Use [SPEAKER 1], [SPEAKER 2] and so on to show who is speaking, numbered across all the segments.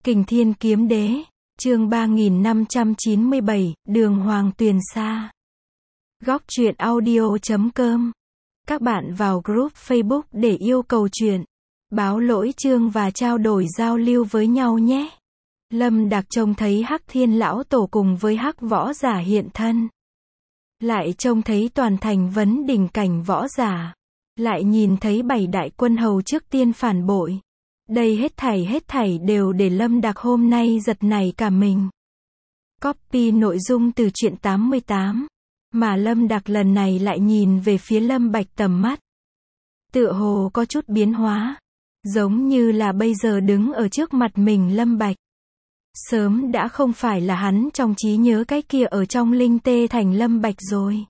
[SPEAKER 1] Kình Thiên Kiếm Đế, chương 3597, Đường Hoàng Tuyền Sa. Góc truyện audio.com. Các bạn vào group Facebook để yêu cầu truyện, báo lỗi chương và trao đổi giao lưu với nhau nhé. Lâm Đạc trông thấy Hắc Thiên lão tổ cùng với Hắc võ giả hiện thân. Lại trông thấy toàn thành vấn đỉnh cảnh võ giả. Lại nhìn thấy 7 đại quân hầu trước tiên phản bội. Đây hết thảy đều để Lâm Đạc hôm nay giật nảy cả mình. Copy nội dung từ truyện 88. Mà Lâm Đạc lần này lại nhìn về phía Lâm Bạch tầm mắt. Tựa hồ có chút biến hóa. Giống như là bây giờ đứng ở trước mặt mình Lâm Bạch. Sớm đã không phải là hắn trong trí nhớ cái kia ở trong linh tê thành Lâm Bạch rồi.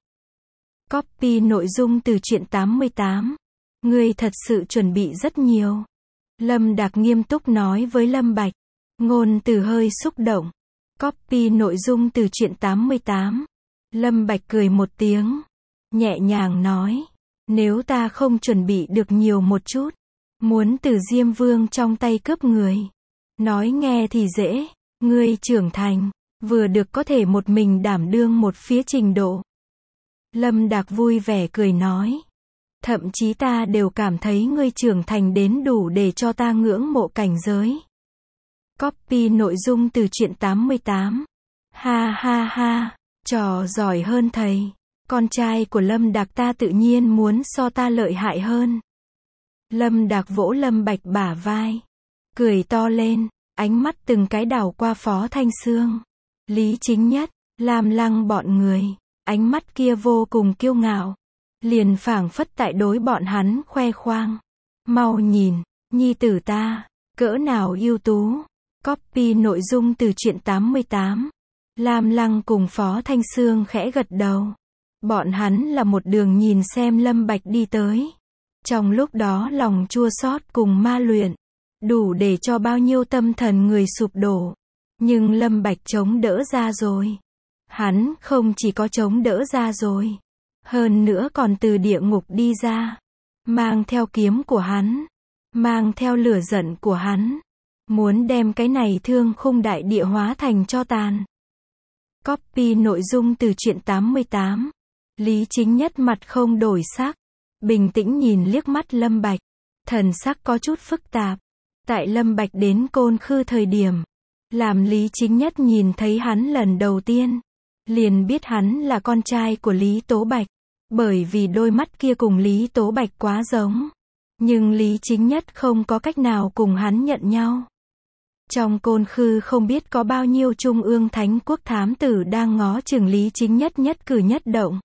[SPEAKER 1] Copy nội dung từ truyện 88. Ngươi thật sự chuẩn bị rất nhiều. Lâm Đạc nghiêm túc nói với Lâm Bạch. Ngôn từ hơi xúc động. Copy nội dung từ truyện 88. Lâm Bạch cười một tiếng. Nhẹ nhàng nói. Nếu ta không chuẩn bị được nhiều một chút. Muốn từ Diêm Vương trong tay cướp người. Nói nghe thì dễ. Ngươi trưởng thành. Vừa được có thể một mình đảm đương một phía trình độ. Lâm Đạc vui vẻ cười nói. Thậm chí ta đều cảm thấy ngươi trưởng thành đến đủ để cho ta ngưỡng mộ cảnh giới. Copy nội dung từ truyện 88. Ha ha ha, trò giỏi hơn thầy. Con trai của Lâm Đạc ta tự nhiên muốn so ta lợi hại hơn. Lâm Đạc vỗ Lâm Bạch bả vai. Cười to lên, ánh mắt từng cái đảo qua Phó Thanh Xương. Lý Chính Nhất, Lam Lăng bọn người. Ánh mắt kia vô cùng kiêu ngạo. Liền phảng phất tại đối bọn hắn khoe khoang. Mau nhìn, nhi tử ta, cỡ nào ưu tú. Copy nội dung từ truyện 88. Lam Lăng cùng Phó Thanh Xương khẽ gật đầu. Bọn hắn là một đường nhìn xem Lâm Bạch đi tới. Trong lúc đó lòng chua xót cùng ma luyện. Đủ để cho bao nhiêu tâm thần người sụp đổ. Nhưng Lâm Bạch chống đỡ ra rồi. Hắn không chỉ có chống đỡ ra rồi. Hơn nữa còn từ địa ngục đi ra. Mang theo kiếm của hắn. Mang theo lửa giận của hắn. Muốn đem cái này thương khung đại địa hóa thành tro tàn. Copy nội dung từ truyện 88. Lý Chính Nhất mặt không đổi sắc. Bình tĩnh nhìn liếc mắt Lâm Bạch. Thần sắc có chút phức tạp. Tại Lâm Bạch đến Côn Khư thời điểm. Làm Lý Chính Nhất nhìn thấy hắn lần đầu tiên. Liền biết hắn là con trai của Lý Tố Bạch. Bởi vì đôi mắt kia cùng Lý Tố Bạch quá giống. Nhưng Lý Chính Nhất không có cách nào cùng hắn nhận nhau. Trong Côn Khư không biết có bao nhiêu Trung ương Thánh Quốc thám tử đang ngó chừng Lý Chính Nhất nhất cử nhất động.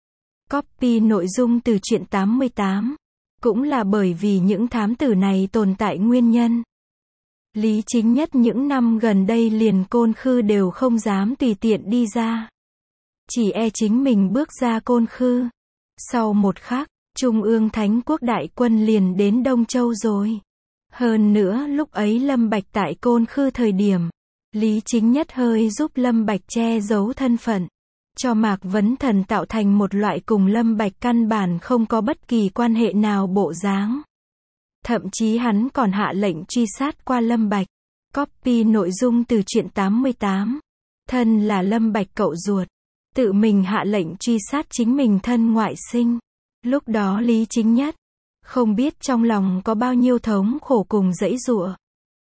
[SPEAKER 1] Copy nội dung từ truyện 88. Cũng là bởi vì những thám tử này tồn tại nguyên nhân. Lý Chính Nhất những năm gần đây liền Côn Khư đều không dám tùy tiện đi ra. Chỉ e chính mình bước ra Côn Khư. Sau một khắc, Trung ương Thánh Quốc đại quân liền đến Đông Châu rồi. Hơn nữa lúc ấy Lâm Bạch tại Côn Khư thời điểm. Lý Chính Nhất hơi giúp Lâm Bạch che giấu thân phận. Cho Mạc Vấn Thần tạo thành một loại cùng Lâm Bạch căn bản không có bất kỳ quan hệ nào bộ dáng. Thậm chí hắn còn hạ lệnh truy sát qua Lâm Bạch. Copy nội dung từ truyện 88. Thân là Lâm Bạch cậu ruột. Tự mình hạ lệnh truy sát chính mình thân ngoại sinh. Lúc đó Lý Chính Nhất không biết trong lòng có bao nhiêu thống khổ cùng giãy giụa.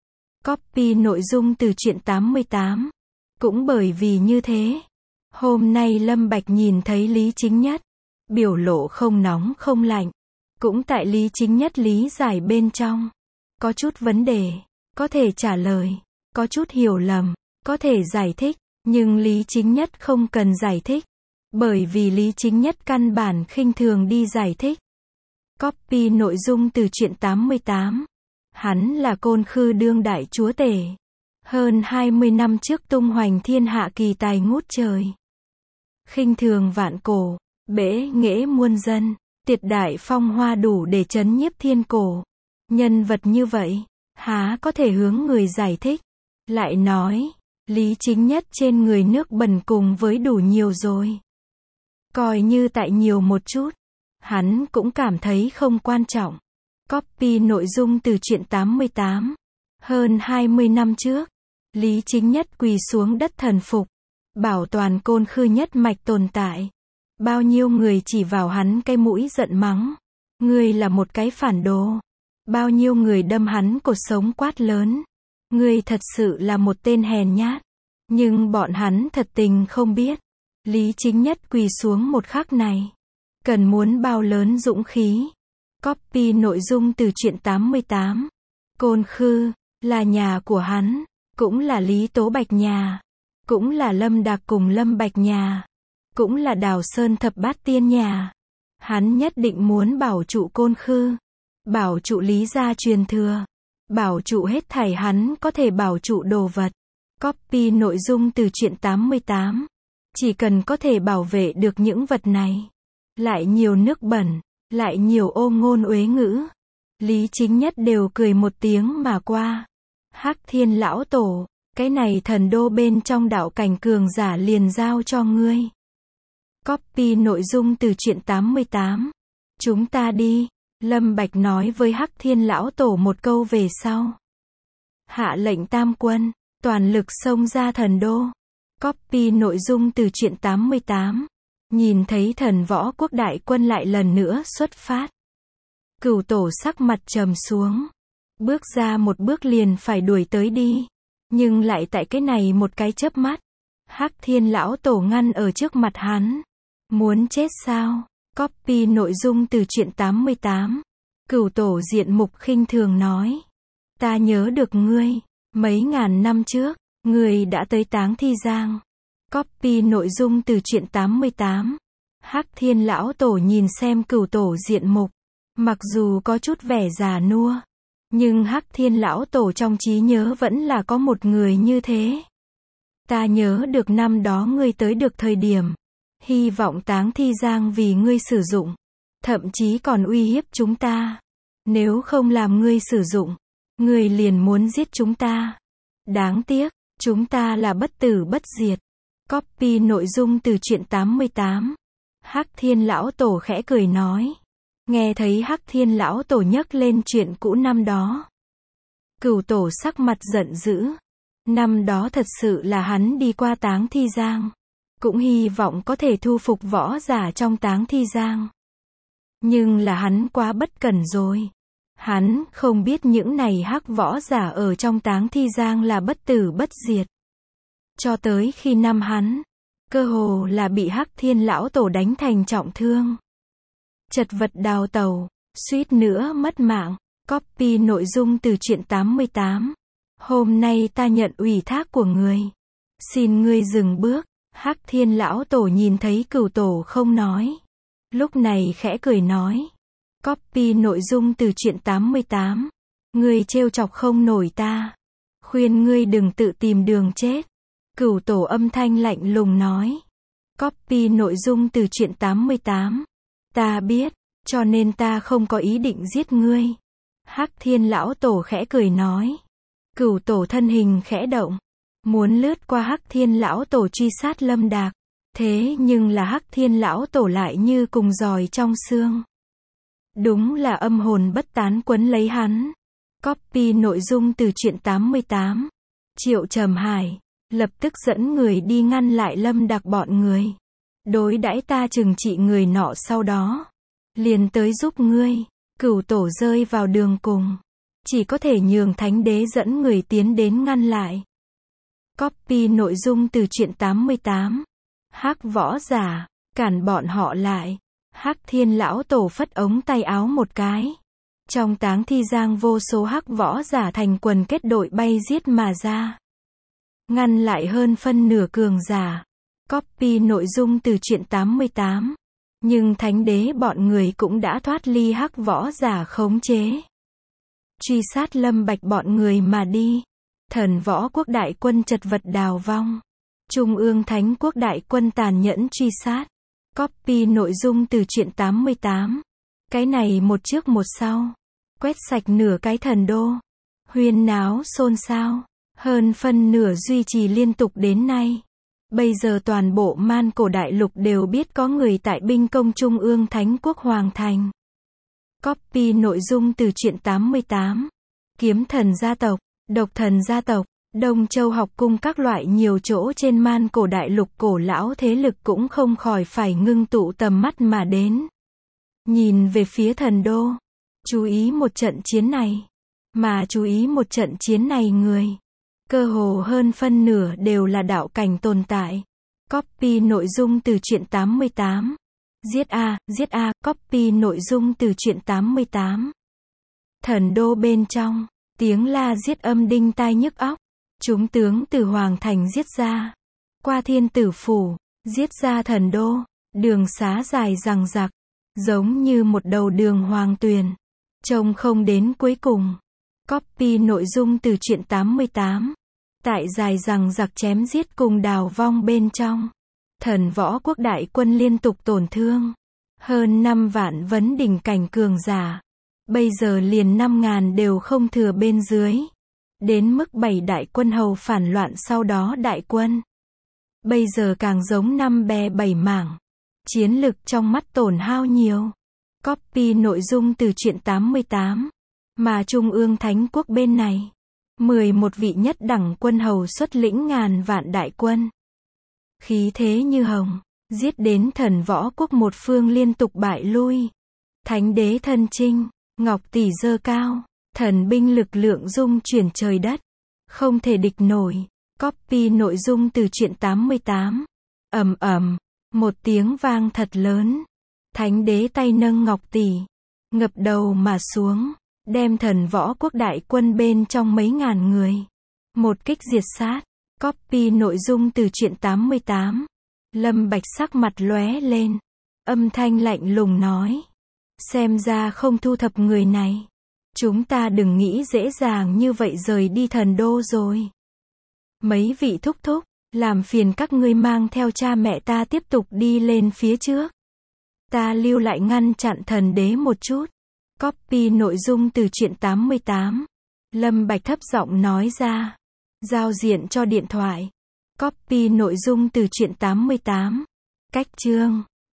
[SPEAKER 1] Copy nội dung từ truyện 88. Cũng bởi vì như thế, hôm nay Lâm Bạch nhìn thấy Lý Chính Nhất, biểu lộ không nóng không lạnh. Cũng tại Lý Chính Nhất lý giải bên trong. Có chút vấn đề, có thể trả lời. Có chút hiểu lầm, có thể giải thích. Nhưng Lý Chính Nhất không cần giải thích. Bởi vì Lý Chính Nhất căn bản khinh thường đi giải thích. Copy nội dung từ truyện 88. Hắn là Côn Khư đương đại chúa tể. Hơn 20 năm trước tung hoành thiên hạ kỳ tài ngút trời. Khinh thường vạn cổ, bẽ nghễ muôn dân. Tiệt đại phong hoa đủ để chấn nhiếp thiên cổ. Nhân vật như vậy, há có thể hướng người giải thích. Lại nói, Lý Chính Nhất trên người nước bẩn cùng với đủ nhiều rồi. Coi như tại nhiều một chút. Hắn cũng cảm thấy không quan trọng. Copy nội dung từ truyện 88. Hơn 20 năm trước, Lý Chính Nhất quỳ xuống đất thần phục, bảo toàn Côn Khư nhất mạch tồn tại. Bao nhiêu người chỉ vào hắn cái mũi giận mắng, ngươi là một cái phản đồ. Bao nhiêu người đâm hắn cột sống quát lớn, ngươi thật sự là một tên hèn nhát. Nhưng bọn hắn thật tình không biết, Lý Chính Nhất quỳ xuống một khắc này, cần muốn bao lớn dũng khí. Copy nội dung từ truyện 88. Côn Khư, là nhà của hắn, cũng là Lý Tố Bạch nhà, cũng là Lâm Đạc cùng Lâm Bạch nhà, cũng là Đào Sơn Thập Bát Tiên nhà. Hắn nhất định muốn bảo trụ Côn Khư, bảo trụ Lý gia truyền thừa, bảo trụ hết thảy hắn có thể bảo trụ đồ vật. Copy nội dung từ truyện 88. Chỉ cần có thể bảo vệ được những vật này, lại nhiều nước bẩn, lại nhiều ô ngôn uế ngữ, Lý Chính Nhất đều cười một tiếng mà qua. Hắc Thiên lão tổ, cái này thần đô bên trong đạo cảnh cường giả liền giao cho ngươi. Copy nội dung từ truyện 88. Chúng ta đi, Lâm Bạch nói với Hắc Thiên lão tổ một câu về sau. Hạ lệnh tam quân, toàn lực xông ra thần đô. Copy nội dung từ truyện 88. Nhìn thấy thần võ quốc đại quân lại lần nữa xuất phát. Cửu tổ sắc mặt trầm xuống. Bước ra một bước liền phải đuổi tới đi. Nhưng lại tại cái này một cái chớp mắt, Hắc Thiên lão tổ ngăn ở trước mặt hắn. Muốn chết sao? Copy nội dung từ truyện 88. Cửu tổ diện mục khinh thường nói. Ta nhớ được ngươi, mấy ngàn năm trước, ngươi đã tới Táng Thi Giang. Copy nội dung từ truyện 88. Hắc Thiên lão tổ nhìn xem cửu tổ diện mục, mặc dù có chút vẻ già nua, nhưng Hắc Thiên lão tổ trong trí nhớ vẫn là có một người như thế. Ta nhớ được năm đó ngươi tới được thời điểm, hy vọng Táng Thi Giang vì ngươi sử dụng, thậm chí còn uy hiếp chúng ta. Nếu không làm ngươi sử dụng, ngươi liền muốn giết chúng ta. Đáng tiếc, chúng ta là bất tử bất diệt. Copy nội dung từ truyện 88. Hắc Thiên lão tổ khẽ cười nói. Nghe thấy Hắc Thiên lão tổ nhắc lên chuyện cũ năm đó, cửu tổ sắc mặt giận dữ. Năm đó thật sự là hắn đi qua Táng Thi Giang, cũng hy vọng có thể thu phục võ giả trong Táng Thi Giang. Nhưng là hắn quá bất cẩn rồi. Hắn không biết những này hắc võ giả ở trong Táng Thi Giang là bất tử bất diệt. Cho tới khi năm hắn, cơ hồ là bị Hắc Thiên lão tổ đánh thành trọng thương, chật vật đào tẩu, suýt nữa mất mạng. Copy nội dung từ truyện 88. Hôm nay ta nhận ủy thác của ngươi, xin ngươi dừng bước. Hắc Thiên lão tổ nhìn thấy cửu tổ không nói, lúc này khẽ cười nói. Copy nội dung từ truyện 88. Ngươi trêu chọc không nổi ta, khuyên ngươi đừng tự tìm đường chết. Cửu tổ âm thanh lạnh lùng nói. Copy nội dung từ truyện 88. Ta biết, cho nên ta không có ý định giết ngươi. Hắc Thiên lão tổ khẽ cười nói. Cửu tổ thân hình khẽ động, muốn lướt qua Hắc Thiên lão tổ truy sát Lâm Đạc. Thế nhưng là Hắc Thiên lão tổ lại như cùng giòi trong xương. Đúng là âm hồn bất tán quấn lấy hắn. Copy nội dung từ truyện 88. Triệu Trầm Hải lập tức dẫn người đi ngăn lại Lâm Đạc bọn người. Đối đãi ta trừng trị người nọ, sau đó liền tới giúp ngươi. Cửu tổ rơi vào đường cùng, chỉ có thể nhường Thánh Đế dẫn người tiến đến ngăn lại. Copy nội dung từ truyện 88. Hắc võ giả, cản bọn họ lại. Hắc Thiên lão tổ phất ống tay áo một cái. Trong Táng Thi Giang vô số hắc võ giả thành quần kết đội bay giết mà ra, ngăn lại hơn phân nửa cường giả. Copy nội dung từ truyện 88. Nhưng Thánh Đế bọn người cũng đã thoát ly hắc võ giả khống chế, truy sát Lâm Bạch bọn người mà đi. Thần võ quốc đại quân chật vật đào vong, Trung ương Thánh quốc đại quân tàn nhẫn truy sát. Copy nội dung từ truyện 88. Cái này một trước một sau, quét sạch nửa cái thần đô, huyên náo xôn xao, hơn phân nửa duy trì liên tục đến nay. Bây giờ toàn bộ Man Cổ đại lục đều biết có người tại binh công Trung ương Thánh quốc Hoàng thành. Copy nội dung từ truyện 88. Kiếm thần gia tộc, độc thần gia tộc, Đông Châu học cung các loại nhiều chỗ trên man cổ đại lục cổ lão thế lực cũng không khỏi phải ngưng tụ tầm mắt mà đến. Nhìn về phía thần đô. Chú ý một trận chiến này. Mà chú ý một trận chiến này người. Cơ hồ hơn phân nửa đều là đạo cảnh tồn tại. Copy nội dung từ truyện 88. Giết a, copy nội dung từ truyện 88. Thần đô bên trong, tiếng la giết âm đinh tai nhức óc. Chúng tướng từ Hoàng Thành giết ra. Qua Thiên Tử Phủ, giết ra thần đô. Đường xá dài dằng dặc, giống như một đầu đường hoàng tuyền. Trông không đến cuối cùng. Copy nội dung từ truyện 88. Tại dài dằng dặc chém giết cùng đào vong bên trong. Thần võ quốc đại quân liên tục tổn thương. Hơn 5 vạn vấn đỉnh cảnh cường giả. Bây giờ liền 5.000 đều không thừa bên dưới. Đến mức 7 đại quân hầu phản loạn sau đó đại quân. Bây giờ càng giống 5 bè 7 mảng. Chiến lực trong mắt tổn hao nhiều. Copy nội dung từ truyện 88. Mà Trung ương Thánh quốc bên này. 11 vị nhất đẳng quân hầu xuất lĩnh ngàn vạn đại quân. Khí thế như hồng. Giết đến thần võ quốc một phương liên tục bại lui. Thánh đế thân chinh. Ngọc tỷ dơ cao. Thần binh lực lượng dung chuyển trời đất. Không thể địch nổi. Copy nội dung từ truyện 88. Ầm ầm. Một tiếng vang thật lớn. Thánh đế tay nâng ngọc tỷ. Ngập đầu mà xuống. Đem thần võ quốc đại quân bên trong mấy ngàn người. Một kích diệt sát. Copy nội dung từ truyện 88. Lâm Bạch sắc mặt lóe lên. Âm thanh lạnh lùng nói. Xem ra không thu thập người này. Chúng ta đừng nghĩ dễ dàng như vậy rời đi thần đô rồi. Mấy vị thúc thúc, làm phiền các ngươi mang theo cha mẹ ta tiếp tục đi lên phía trước. Ta lưu lại ngăn chặn thần đế một chút. Copy nội dung từ truyện 88. Lâm Bạch thấp giọng nói ra. Giao diện cho điện thoại. Copy nội dung từ truyện 88. Cách chương.